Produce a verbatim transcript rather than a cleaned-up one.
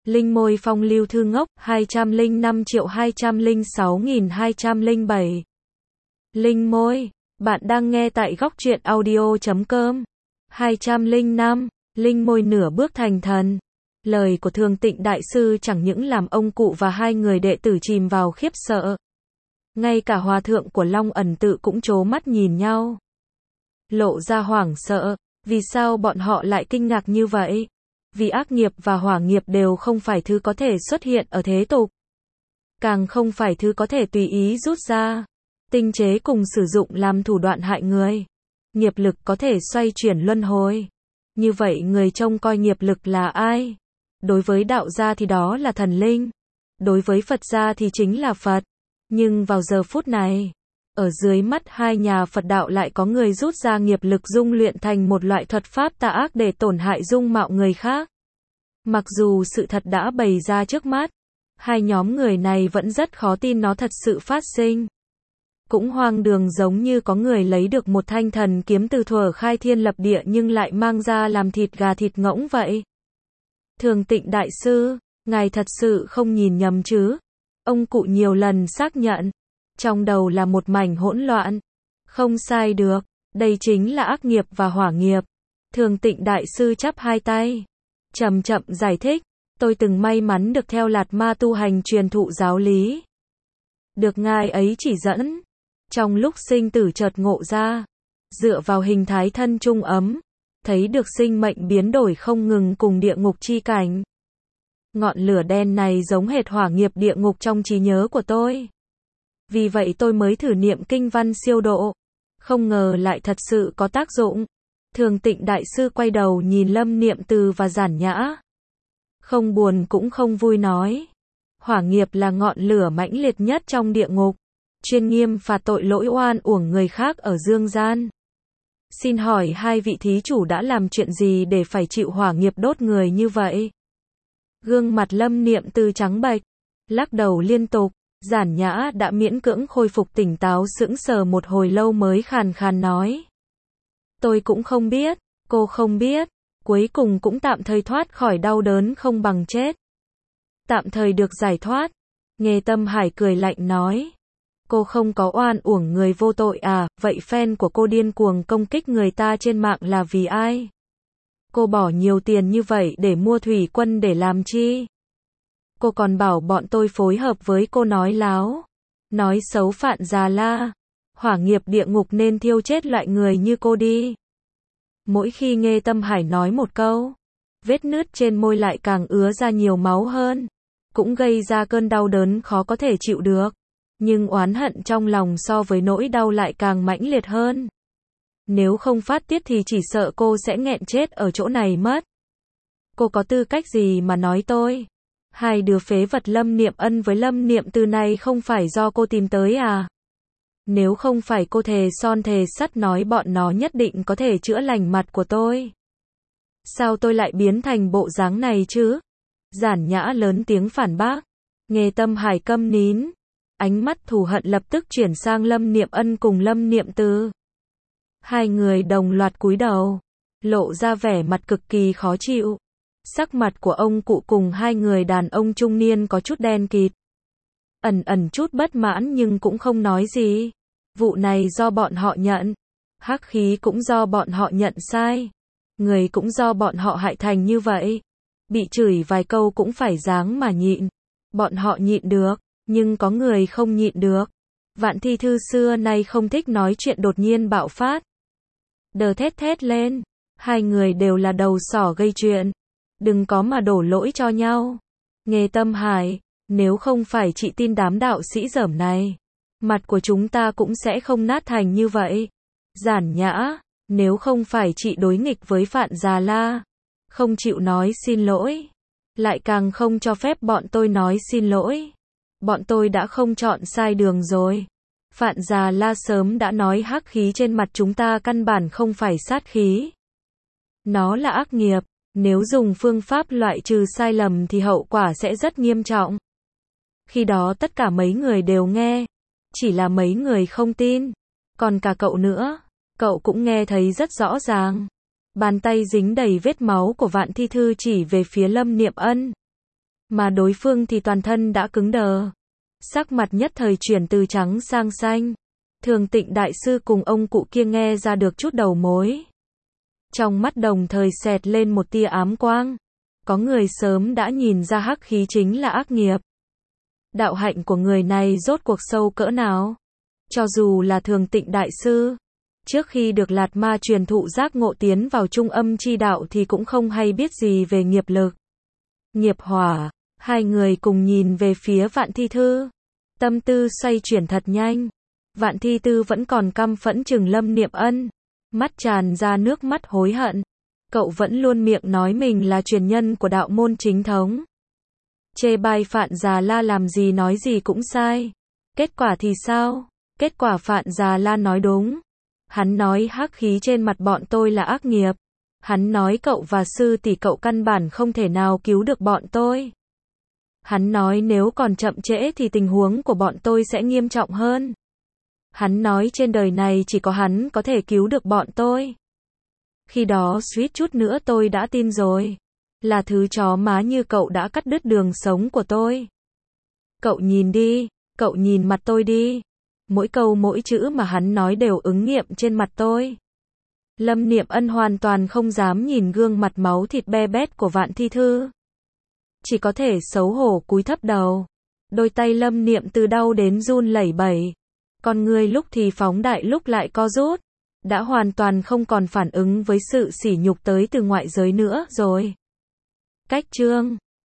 Linh môi phong lưu thư ngốc, hai trăm lẻ năm triệu hai trăm lẻ sáu nghìn hai trăm lẻ bảy. Linh môi, bạn đang nghe tại góc truyện audio chấm com. hai trăm lẻ năm, Linh môi nửa bước thành thần. Lời của Thường Tịnh Đại Sư chẳng những làm ông cụ và hai người đệ tử chìm vào khiếp sợ. Ngay cả hòa thượng của Long Ẩn Tự cũng trố mắt nhìn nhau. Lộ ra hoảng sợ, vì sao bọn họ lại kinh ngạc như vậy? Vì ác nghiệp và hỏa nghiệp đều không phải thứ có thể xuất hiện ở thế tục. Càng không phải thứ có thể tùy ý rút ra, tinh chế cùng sử dụng làm thủ đoạn hại người. Nghiệp lực có thể xoay chuyển luân hồi. Như vậy người trông coi nghiệp lực là ai? Đối với đạo gia thì đó là thần linh. Đối với Phật gia thì chính là Phật. Nhưng vào giờ phút này, ở dưới mắt hai nhà Phật đạo lại có người rút ra nghiệp lực dung luyện thành một loại thuật pháp tà ác để tổn hại dung mạo người khác. Mặc dù sự thật đã bày ra trước mắt, hai nhóm người này vẫn rất khó tin nó thật sự phát sinh. Cũng hoang đường giống như có người lấy được một thanh thần kiếm từ thuở khai thiên lập địa nhưng lại mang ra làm thịt gà thịt ngỗng vậy. Thường Tịnh Đại Sư, ngài thật sự không nhìn nhầm chứ? Ông cụ nhiều lần xác nhận. Trong đầu là một mảnh hỗn loạn. Không sai được, đây chính là ác nghiệp và hỏa nghiệp. Thường Tịnh Đại Sư chắp hai tay, chậm chậm giải thích, tôi từng may mắn được theo Lạt Ma tu hành truyền thụ giáo lý. Được ngài ấy chỉ dẫn, trong lúc sinh tử chợt ngộ ra, dựa vào hình thái thân trung ấm, thấy được sinh mệnh biến đổi không ngừng cùng địa ngục chi cảnh. Ngọn lửa đen này giống hệt hỏa nghiệp địa ngục trong trí nhớ của tôi. Vì vậy tôi mới thử niệm kinh văn siêu độ. Không ngờ lại thật sự có tác dụng. Thường Tịnh Đại Sư quay đầu nhìn Lâm Niệm Từ và Giản Nhã. Không buồn cũng không vui nói. Hỏa nghiệp là ngọn lửa mãnh liệt nhất trong địa ngục. Chuyên nghiêm phạt tội lỗi oan uổng người khác ở dương gian. Xin hỏi hai vị thí chủ đã làm chuyện gì để phải chịu hỏa nghiệp đốt người như vậy? Gương mặt Lâm Niệm Từ trắng bệch, lắc đầu liên tục. Giản Nhã đã miễn cưỡng khôi phục tỉnh táo sững sờ một hồi lâu mới khàn khàn nói. Tôi cũng không biết, cô không biết, cuối cùng cũng tạm thời thoát khỏi đau đớn không bằng chết. Tạm thời được giải thoát. Nghê Tâm Hải cười lạnh nói. Cô không có oan uổng người vô tội à, vậy fan của cô điên cuồng công kích người ta trên mạng là vì ai? Cô bỏ nhiều tiền như vậy để mua thủy quân để làm chi? Cô còn bảo bọn tôi phối hợp với cô nói láo, nói xấu Phạn Già La. Hỏa nghiệp địa ngục nên thiêu chết loại người như cô đi. Mỗi khi Nghê Tâm Hải nói một câu, vết nứt trên môi lại càng ứa ra nhiều máu hơn, cũng gây ra cơn đau đớn khó có thể chịu được. Nhưng oán hận trong lòng so với nỗi đau lại càng mãnh liệt hơn. Nếu không phát tiết thì chỉ sợ cô sẽ nghẹn chết ở chỗ này mất. Cô có tư cách gì mà nói tôi? Hai đứa phế vật Lâm Niệm Ân với Lâm Niệm Từ này không phải do cô tìm tới à? Nếu không phải cô thề son thề sắt nói bọn nó nhất định có thể chữa lành mặt của tôi, sao tôi lại biến thành bộ dáng này chứ? Giản Nhã lớn tiếng phản bác. Nghê Tâm Hải câm nín. Ánh mắt thù hận lập tức chuyển sang Lâm Niệm Ân cùng Lâm Niệm Từ. Hai người đồng loạt cúi đầu, lộ ra vẻ mặt cực kỳ khó chịu. Sắc mặt của ông cụ cùng hai người đàn ông trung niên có chút đen kịt. Ẩn ẩn chút bất mãn nhưng cũng không nói gì. Vụ này do bọn họ nhận. Hắc khí cũng do bọn họ nhận sai. Người cũng do bọn họ hại thành như vậy. Bị chửi vài câu cũng phải dáng mà nhịn. Bọn họ nhịn được, nhưng có người không nhịn được. Vạn Thi Thư xưa nay không thích nói chuyện đột nhiên bạo phát. Đờ thét thét lên. Hai người đều là đầu sỏ gây chuyện. Đừng có mà đổ lỗi cho nhau. Nghê Tâm Hải, nếu không phải chị tin đám đạo sĩ dởm này, mặt của chúng ta cũng sẽ không nát thành như vậy. Giản Nhã, nếu không phải chị đối nghịch với Phạn Già La, không chịu nói xin lỗi, lại càng không cho phép bọn tôi nói xin lỗi, bọn tôi đã không chọn sai đường rồi. Phạn Già La sớm đã nói hắc khí trên mặt chúng ta căn bản không phải sát khí. Nó là ác nghiệp. Nếu dùng phương pháp loại trừ sai lầm thì hậu quả sẽ rất nghiêm trọng. Khi đó tất cả mấy người đều nghe. Chỉ là mấy người không tin. Còn cả cậu nữa. Cậu cũng nghe thấy rất rõ ràng. Bàn tay dính đầy vết máu của Vạn Thi Thư chỉ về phía Lâm Niệm Ân. Mà đối phương thì toàn thân đã cứng đờ. Sắc mặt nhất thời chuyển từ trắng sang xanh. Thường Tịnh đại sư cùng ông cụ kia nghe ra được chút đầu mối. Trong mắt đồng thời xẹt lên một tia ám quang. Có người sớm đã nhìn ra hắc khí chính là ác nghiệp. Đạo hạnh của người này rốt cuộc sâu cỡ nào? Cho dù là Thường Tịnh đại sư, trước khi được Lạt Ma truyền thụ giác ngộ tiến vào trung âm chi đạo thì cũng không hay biết gì về nghiệp lực, nghiệp hỏa. Hai người cùng nhìn về phía Vạn Thi Thư. Tâm tư xoay chuyển thật nhanh. Vạn Thi Tư vẫn còn căm phẫn chừng Lâm Niệm Ân, mắt tràn ra nước mắt hối hận. Cậu vẫn luôn miệng nói mình là truyền nhân của đạo môn chính thống. Chê bai Phạn Già La làm gì nói gì cũng sai. Kết quả thì sao? Kết quả Phạn Già La nói đúng. Hắn nói hắc khí trên mặt bọn tôi là ác nghiệp. Hắn nói cậu và sư tỷ cậu căn bản không thể nào cứu được bọn tôi. Hắn nói nếu còn chậm trễ thì tình huống của bọn tôi sẽ nghiêm trọng hơn. Hắn nói trên đời này chỉ có hắn có thể cứu được bọn tôi. Khi đó suýt chút nữa tôi đã tin rồi. Là thứ chó má như cậu đã cắt đứt đường sống của tôi. Cậu nhìn đi, cậu nhìn mặt tôi đi. Mỗi câu mỗi chữ mà hắn nói đều ứng nghiệm trên mặt tôi. Lâm Niệm Ân hoàn toàn không dám nhìn gương mặt máu thịt be bét của Vạn Thi Thư. Chỉ có thể xấu hổ cúi thấp đầu. Đôi tay Lâm Niệm từ đau đến run lẩy bẩy. Con người lúc thì phóng đại lúc lại co rút. Đã hoàn toàn không còn phản ứng với sự sỉ nhục tới từ ngoại giới nữa rồi. Cách chương